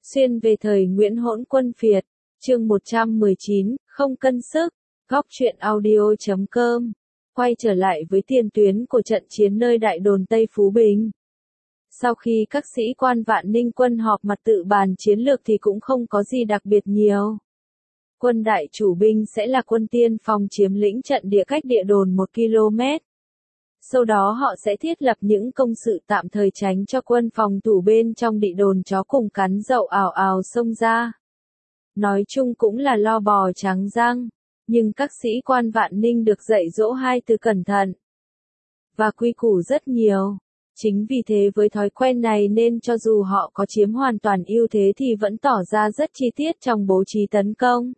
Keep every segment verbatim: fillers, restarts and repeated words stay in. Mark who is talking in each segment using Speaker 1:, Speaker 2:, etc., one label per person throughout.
Speaker 1: Xuyên về thời Nguyễn Hỗn Quân Phiệt, chương một trăm mười chín, không cân sức, góc truyện audio chấm com, quay trở lại với tiền tuyến của trận chiến nơi đại đồn Tây Phú Bình. Sau khi các sĩ quan Vạn Ninh quân họp mặt tự bàn chiến lược thì cũng không có gì đặc biệt nhiều. Quân đại chủ binh sẽ là quân tiên phong chiếm lĩnh trận địa cách địa đồn một ki lô mét. Sau đó họ sẽ thiết lập những công sự tạm thời tránh cho quân phòng thủ bên trong địa đồn chó cùng cắn dậu ào ào xông ra. Nói chung cũng là lo bò trắng răng, nhưng các sĩ quan Vạn Ninh được dạy dỗ hai từ cẩn thận và quy củ rất nhiều. Chính vì thế với thói quen này nên cho dù họ có chiếm hoàn toàn ưu thế thì vẫn tỏ ra rất chi tiết trong bố trí tấn công.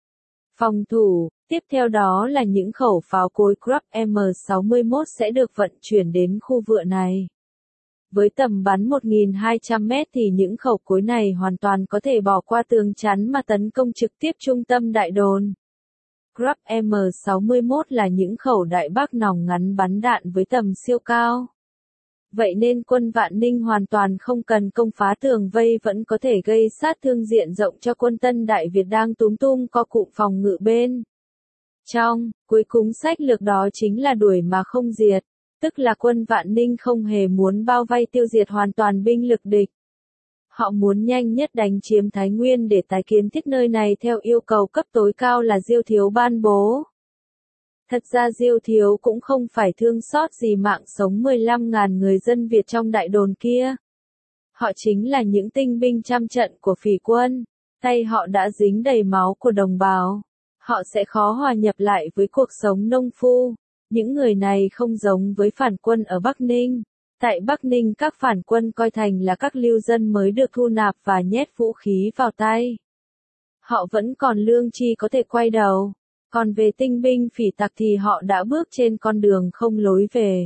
Speaker 1: Phòng thủ, tiếp theo đó là những khẩu pháo cối Krupp M sáu mươi mốt sẽ được vận chuyển đến khu vựa này. Với tầm bắn một nghìn hai trăm mét thì những khẩu cối này hoàn toàn có thể bỏ qua tường chắn mà tấn công trực tiếp trung tâm đại đồn. Krupp M sáu mươi mốt là những khẩu đại bác nòng ngắn bắn đạn với tầm siêu cao. Vậy nên quân Vạn Ninh hoàn toàn không cần công phá tường vây vẫn có thể gây sát thương diện rộng cho quân Tân Đại Việt đang túm tung co cụm phòng ngự bên trong. Cuối cùng sách lược đó chính là đuổi mà không diệt, tức là quân Vạn Ninh không hề muốn bao vây tiêu diệt hoàn toàn binh lực địch. Họ muốn nhanh nhất đánh chiếm Thái Nguyên để tái kiến thiết nơi này theo yêu cầu cấp tối cao là Diêu Thiếu ban bố. Thật ra Diêu Thiếu cũng không phải thương xót gì mạng sống mười lăm nghìn người dân Việt trong đại đồn kia. Họ chính là những tinh binh trăm trận của phỉ quân, tay họ đã dính đầy máu của đồng bào. Họ sẽ khó hòa nhập lại với cuộc sống nông phu. Những người này không giống với phản quân ở Bắc Ninh. Tại Bắc Ninh các phản quân coi thành là các lưu dân mới được thu nạp và nhét vũ khí vào tay. Họ vẫn còn lương tri có thể quay đầu. Còn về tinh binh phỉ tặc thì họ đã bước trên con đường không lối về.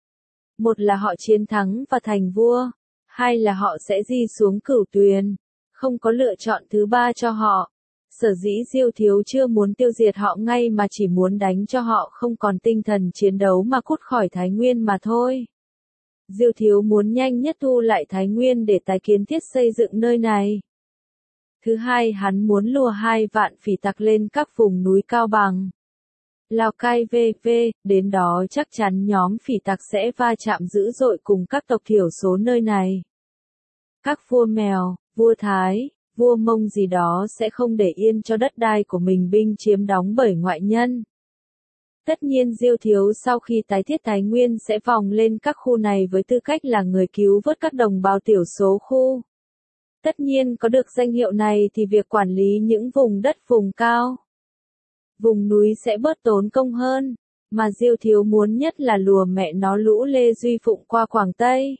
Speaker 1: Một là họ chiến thắng và thành vua, hai là họ sẽ di xuống Cửu Tuyền, không có lựa chọn thứ ba cho họ. Sở dĩ Diêu Thiếu chưa muốn tiêu diệt họ ngay mà chỉ muốn đánh cho họ không còn tinh thần chiến đấu mà cút khỏi Thái Nguyên mà thôi. Diêu Thiếu muốn nhanh nhất thu lại Thái Nguyên để tái kiến thiết xây dựng nơi này. Thứ hai, hắn muốn lùa hai vạn phỉ tặc lên các vùng núi Cao Bằng, Lào Cai vân vân, đến đó chắc chắn nhóm phỉ tặc sẽ va chạm dữ dội cùng các tộc thiểu số nơi này. Các vua Mèo, vua Thái, vua Mông gì đó sẽ không để yên cho đất đai của mình binh chiếm đóng bởi ngoại nhân. Tất nhiên Diêu Thiếu sau khi tái thiết Thái Nguyên sẽ vòng lên các khu này với tư cách là người cứu vớt các đồng bào thiểu số khu. Tất nhiên có được danh hiệu này thì việc quản lý những vùng đất vùng cao, vùng núi sẽ bớt tốn công hơn, mà Diêu Thiếu muốn nhất là lùa mẹ nó lũ Lê Duy Phụng qua Quảng Tây.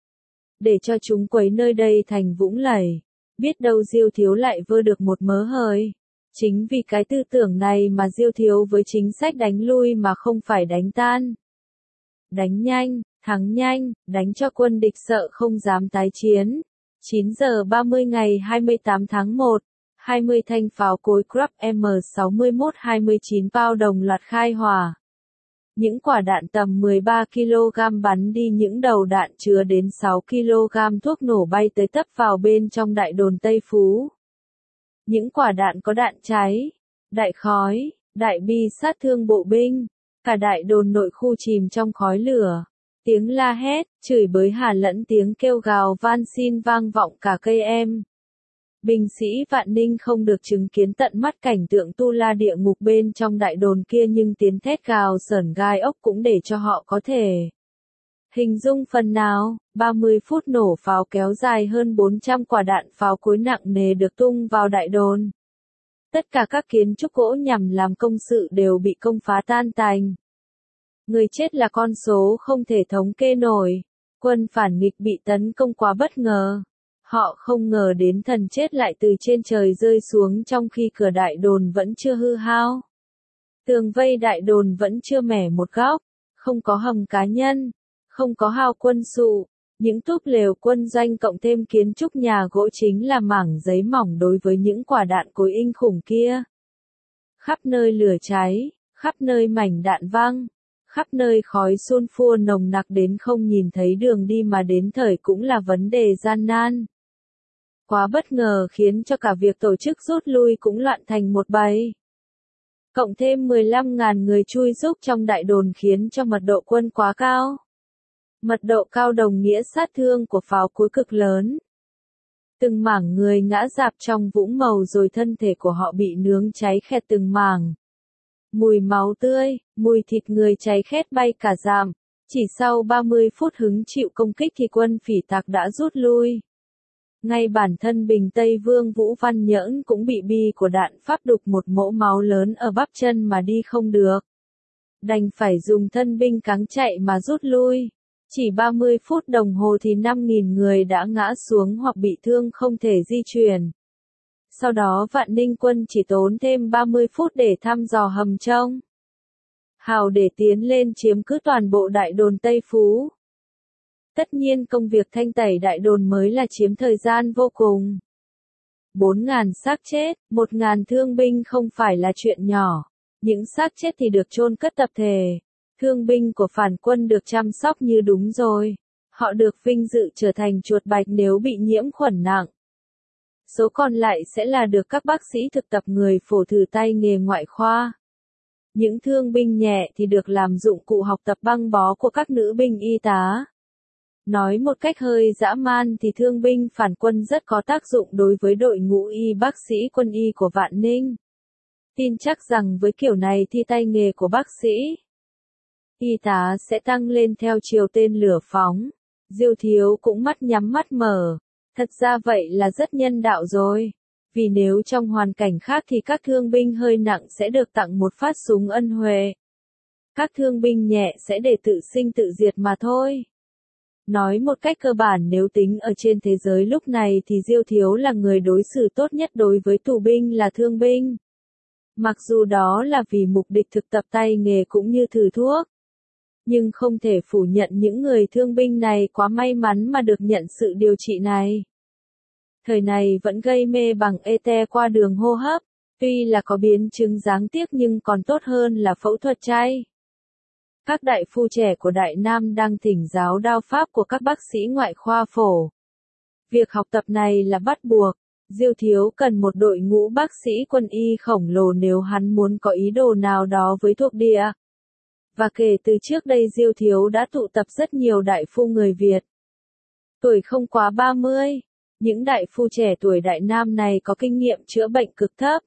Speaker 1: Để cho chúng quấy nơi đây thành vũng lầy, biết đâu Diêu Thiếu lại vơ được một mớ hời. Chính vì cái tư tưởng này mà Diêu Thiếu với chính sách đánh lui mà không phải đánh tan. Đánh nhanh, thắng nhanh, đánh cho quân địch sợ không dám tái chiến. chín giờ ba mươi ngày hai mươi tám tháng một, hai mươi thanh pháo cối Krupp M sáu mươi mốt hai mươi chín bao đồng loạt khai hỏa. Những quả đạn tầm mười ba ki lô gam bắn đi những đầu đạn chứa đến sáu ki lô gam thuốc nổ bay tới tấp vào bên trong đại đồn Tây Phú. Những quả đạn có đạn cháy, đại khói, đại bi sát thương bộ binh, cả đại đồn nội khu chìm trong khói lửa. Tiếng la hét, chửi bới hà lẫn tiếng kêu gào van xin vang vọng cả cây em. Binh sĩ Vạn Ninh không được chứng kiến tận mắt cảnh tượng tu la địa ngục bên trong đại đồn kia nhưng tiếng thét gào sởn gai ốc cũng để cho họ có thể hình dung phần nào. ba mươi phút nổ pháo kéo dài hơn bốn trăm quả đạn pháo cối nặng nề được tung vào đại đồn. Tất cả các kiến trúc gỗ nhằm làm công sự đều bị công phá tan tành. Người chết là con số không thể thống kê nổi. Quân phản nghịch bị tấn công quá bất ngờ. Họ không ngờ đến thần chết lại từ trên trời rơi xuống trong khi cửa đại đồn vẫn chưa hư hao. Tường vây đại đồn vẫn chưa mẻ một góc. Không có hầm cá nhân. Không có hao quân sự. Những túp lều quân doanh cộng thêm kiến trúc nhà gỗ chính là mảng giấy mỏng đối với những quả đạn cối inh khủng kia. Khắp nơi lửa cháy. Khắp nơi mảnh đạn văng. Khắp nơi khói sun phua nồng nặc đến không nhìn thấy đường đi mà đến thời cũng là vấn đề gian nan. Quá bất ngờ khiến cho cả việc tổ chức rút lui cũng loạn thành một bầy. Cộng thêm mười lăm nghìn người chui rúc trong đại đồn khiến cho mật độ quân quá cao. Mật độ cao đồng nghĩa sát thương của pháo cối cực lớn. Từng mảng người ngã rạp trong vũng màu rồi thân thể của họ bị nướng cháy khét từng mảng. Mùi máu tươi, mùi thịt người cháy khét bay cả dặm. Chỉ sau ba mươi phút hứng chịu công kích thì quân phỉ tặc đã rút lui. Ngay bản thân Bình Tây Vương Vũ Văn Nhỡn cũng bị bi của đạn pháp đục một mỗ máu lớn ở bắp chân mà đi không được. Đành phải dùng thân binh cáng chạy mà rút lui. Chỉ ba mươi phút đồng hồ thì năm nghìn người đã ngã xuống hoặc bị thương không thể di chuyển. Sau đó Vạn Ninh quân chỉ tốn thêm ba mươi phút để thăm dò hầm trông hào để tiến lên chiếm cứ toàn bộ đại đồn Tây Phú. Tất nhiên công việc thanh tẩy đại đồn mới là chiếm thời gian vô cùng. bốn nghìn xác chết, một nghìn thương binh không phải là chuyện nhỏ. Những xác chết thì được chôn cất tập thể. Thương binh của phản quân được chăm sóc như đúng rồi. Họ được vinh dự trở thành chuột bạch nếu bị nhiễm khuẩn nặng. Số còn lại sẽ là được các bác sĩ thực tập người phổ thử tay nghề ngoại khoa. Những thương binh nhẹ thì được làm dụng cụ học tập băng bó của các nữ binh y tá. Nói một cách hơi dã man thì thương binh phản quân rất có tác dụng đối với đội ngũ y bác sĩ quân y của Vạn Ninh. Tin chắc rằng với kiểu này thì tay nghề của bác sĩ y tá sẽ tăng lên theo chiều tên lửa phóng. Diêu Thiếu cũng mắt nhắm mắt mở. Thật ra vậy là rất nhân đạo rồi. Vì nếu trong hoàn cảnh khác thì các thương binh hơi nặng sẽ được tặng một phát súng ân huệ. Các thương binh nhẹ sẽ để tự sinh tự diệt mà thôi. Nói một cách cơ bản nếu tính ở trên thế giới lúc này thì Diêu Thiếu là người đối xử tốt nhất đối với tù binh là thương binh. Mặc dù đó là vì mục đích thực tập tay nghề cũng như thử thuốc. Nhưng không thể phủ nhận những người thương binh này quá may mắn mà được nhận sự điều trị này. Thời này vẫn gây mê bằng ete qua đường hô hấp, tuy là có biến chứng giáng tiếc nhưng còn tốt hơn là phẫu thuật chay. Các đại phu trẻ của Đại Nam đang thỉnh giáo đao pháp của các bác sĩ ngoại khoa phổ. Việc học tập này là bắt buộc. Diêu Thiếu cần một đội ngũ bác sĩ quân y khổng lồ nếu hắn muốn có ý đồ nào đó với thuộc địa. Và kể từ trước đây Diêu Thiếu đã tụ tập rất nhiều đại phu người Việt. Tuổi không quá ba mươi, những đại phu trẻ tuổi Đại Nam này có kinh nghiệm chữa bệnh cực thấp.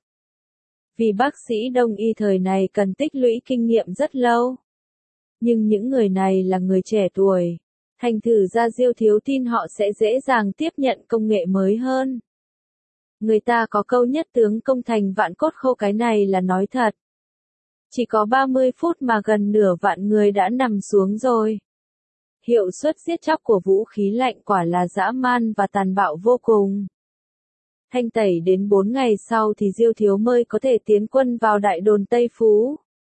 Speaker 1: Vì bác sĩ đông y thời này cần tích lũy kinh nghiệm rất lâu. Nhưng những người này là người trẻ tuổi. Thành thử ra Diêu Thiếu tin họ sẽ dễ dàng tiếp nhận công nghệ mới hơn. Người ta có câu nhất tướng công thành vạn cốt khô, cái này là nói thật. Chỉ có ba mươi phút mà gần nửa vạn người đã nằm xuống rồi. Hiệu suất giết chóc của vũ khí lạnh quả là dã man và tàn bạo vô cùng. Thanh tẩy đến bốn ngày sau thì Diêu Thiếu mới có thể tiến quân vào đại đồn Tây Phú.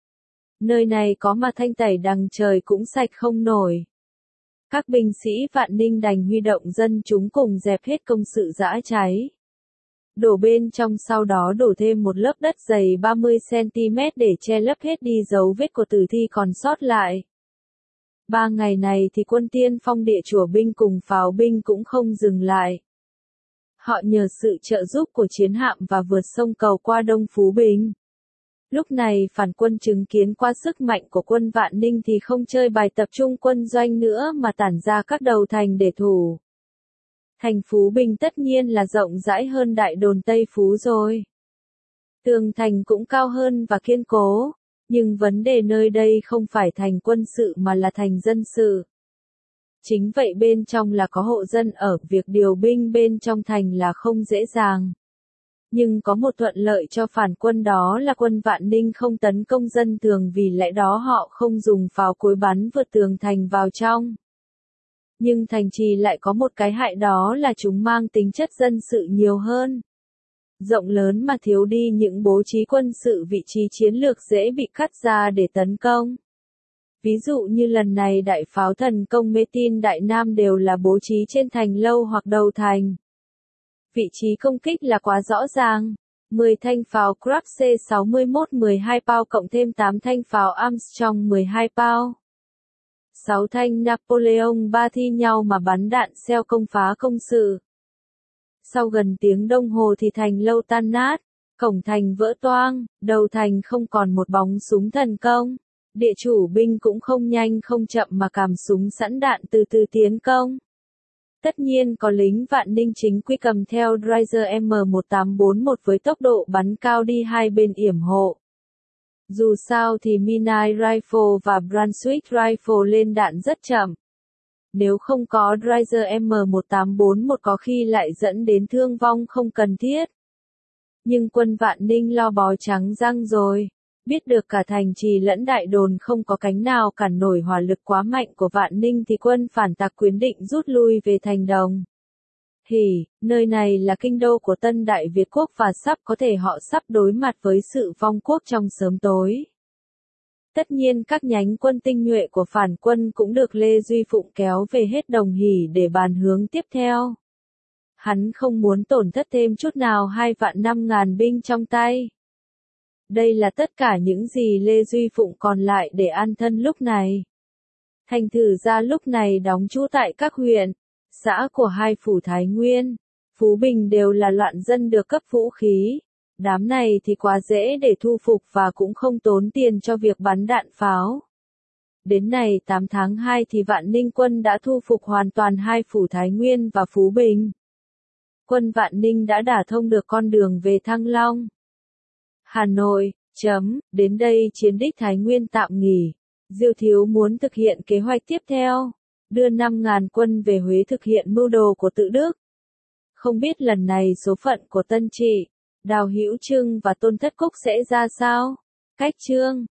Speaker 1: Nơi này có mà thanh tẩy đằng trời cũng sạch không nổi. Các binh sĩ Vạn Ninh đành huy động dân chúng cùng dẹp hết công sự dã cháy. Đổ bên trong sau đó đổ thêm một lớp đất dày ba mươi xăng ti mét để che lấp hết đi dấu vết của tử thi còn sót lại. Ba ngày này thì quân tiên phong địa chùa binh cùng pháo binh cũng không dừng lại. Họ nhờ sự trợ giúp của chiến hạm và vượt sông cầu qua Đông Phú Bình. Lúc này phản quân chứng kiến qua sức mạnh của quân Vạn Ninh thì không chơi bài tập trung quân doanh nữa mà tản ra các đầu thành để thủ. Thành Phú Bình tất nhiên là rộng rãi hơn đại đồn Tây Phú rồi. Tường thành cũng cao hơn và kiên cố, nhưng vấn đề nơi đây không phải thành quân sự mà là thành dân sự. Chính vậy bên trong là có hộ dân ở, việc điều binh bên trong thành là không dễ dàng. Nhưng có một thuận lợi cho phản quân đó là quân Vạn Ninh không tấn công dân thường, vì lẽ đó họ không dùng pháo cối bắn vượt tường thành vào trong. Nhưng thành trì lại có một cái hại, đó là chúng mang tính chất dân sự nhiều hơn. Rộng lớn mà thiếu đi những bố trí quân sự, vị trí chiến lược dễ bị cắt ra để tấn công. Ví dụ như lần này đại pháo thần công Mê Tin Đại Nam đều là bố trí trên thành lâu hoặc đầu thành. Vị trí công kích là quá rõ ràng. mười thanh pháo Krupp C sáu mươi mốt mười hai pao cộng thêm tám thanh pháo Armstrong mười hai pao. sáu thanh Napoleon ba thi nhau mà bắn đạn xeo công phá công sự. Sau gần tiếng đồng hồ thì thành lâu tan nát, cổng thành vỡ toang, đầu thành không còn một bóng súng thần công. Địa chủ binh cũng không nhanh không chậm mà cắm súng sẵn đạn từ từ tiến công. Tất nhiên có lính Vạn Ninh chính quy cầm theo Dreyser M một tám bốn mốt với tốc độ bắn cao đi hai bên yểm hộ. Dù sao thì Minai Rifle và Brunswick Rifle lên đạn rất chậm. Nếu không có Dreyser M một tám bốn mốt có khi lại dẫn đến thương vong không cần thiết. Nhưng quân Vạn Ninh lo bó trắng răng rồi. Biết được cả thành trì lẫn đại đồn không có cánh nào cản nổi hỏa lực quá mạnh của Vạn Ninh thì quân phản tặc quyết định rút lui về thành Đồng. Hỉ, nơi này là kinh đô của Tân Đại Việt Quốc và sắp có thể họ sắp đối mặt với sự vong quốc trong sớm tối. Tất nhiên các nhánh quân tinh nhuệ của phản quân cũng được Lê Duy Phụng kéo về hết Đồng Hỉ để bàn hướng tiếp theo. Hắn không muốn tổn thất thêm chút nào hai vạn năm ngàn binh trong tay. Đây là tất cả những gì Lê Duy Phụng còn lại để an thân lúc này. Thành thử ra lúc này đóng trú tại các huyện, xã của hai phủ Thái Nguyên, Phú Bình đều là loạn dân được cấp vũ khí. Đám này thì quá dễ để thu phục và cũng không tốn tiền cho việc bắn đạn pháo. Đến ngày tám tháng hai thì Vạn Ninh quân đã thu phục hoàn toàn hai phủ Thái Nguyên và Phú Bình. Quân Vạn Ninh đã đả thông được con đường về Thăng Long. Hà Nội, chấm, đến đây chiến đích Thái Nguyên tạm nghỉ. Diêu Thiếu muốn thực hiện kế hoạch tiếp theo, đưa năm ngàn quân về Huế thực hiện mưu đồ của Tự Đức. Không biết lần này số phận của Tân Trị, Đào Hữu Trưng và Tôn Thất Cúc sẽ ra sao? Cách chương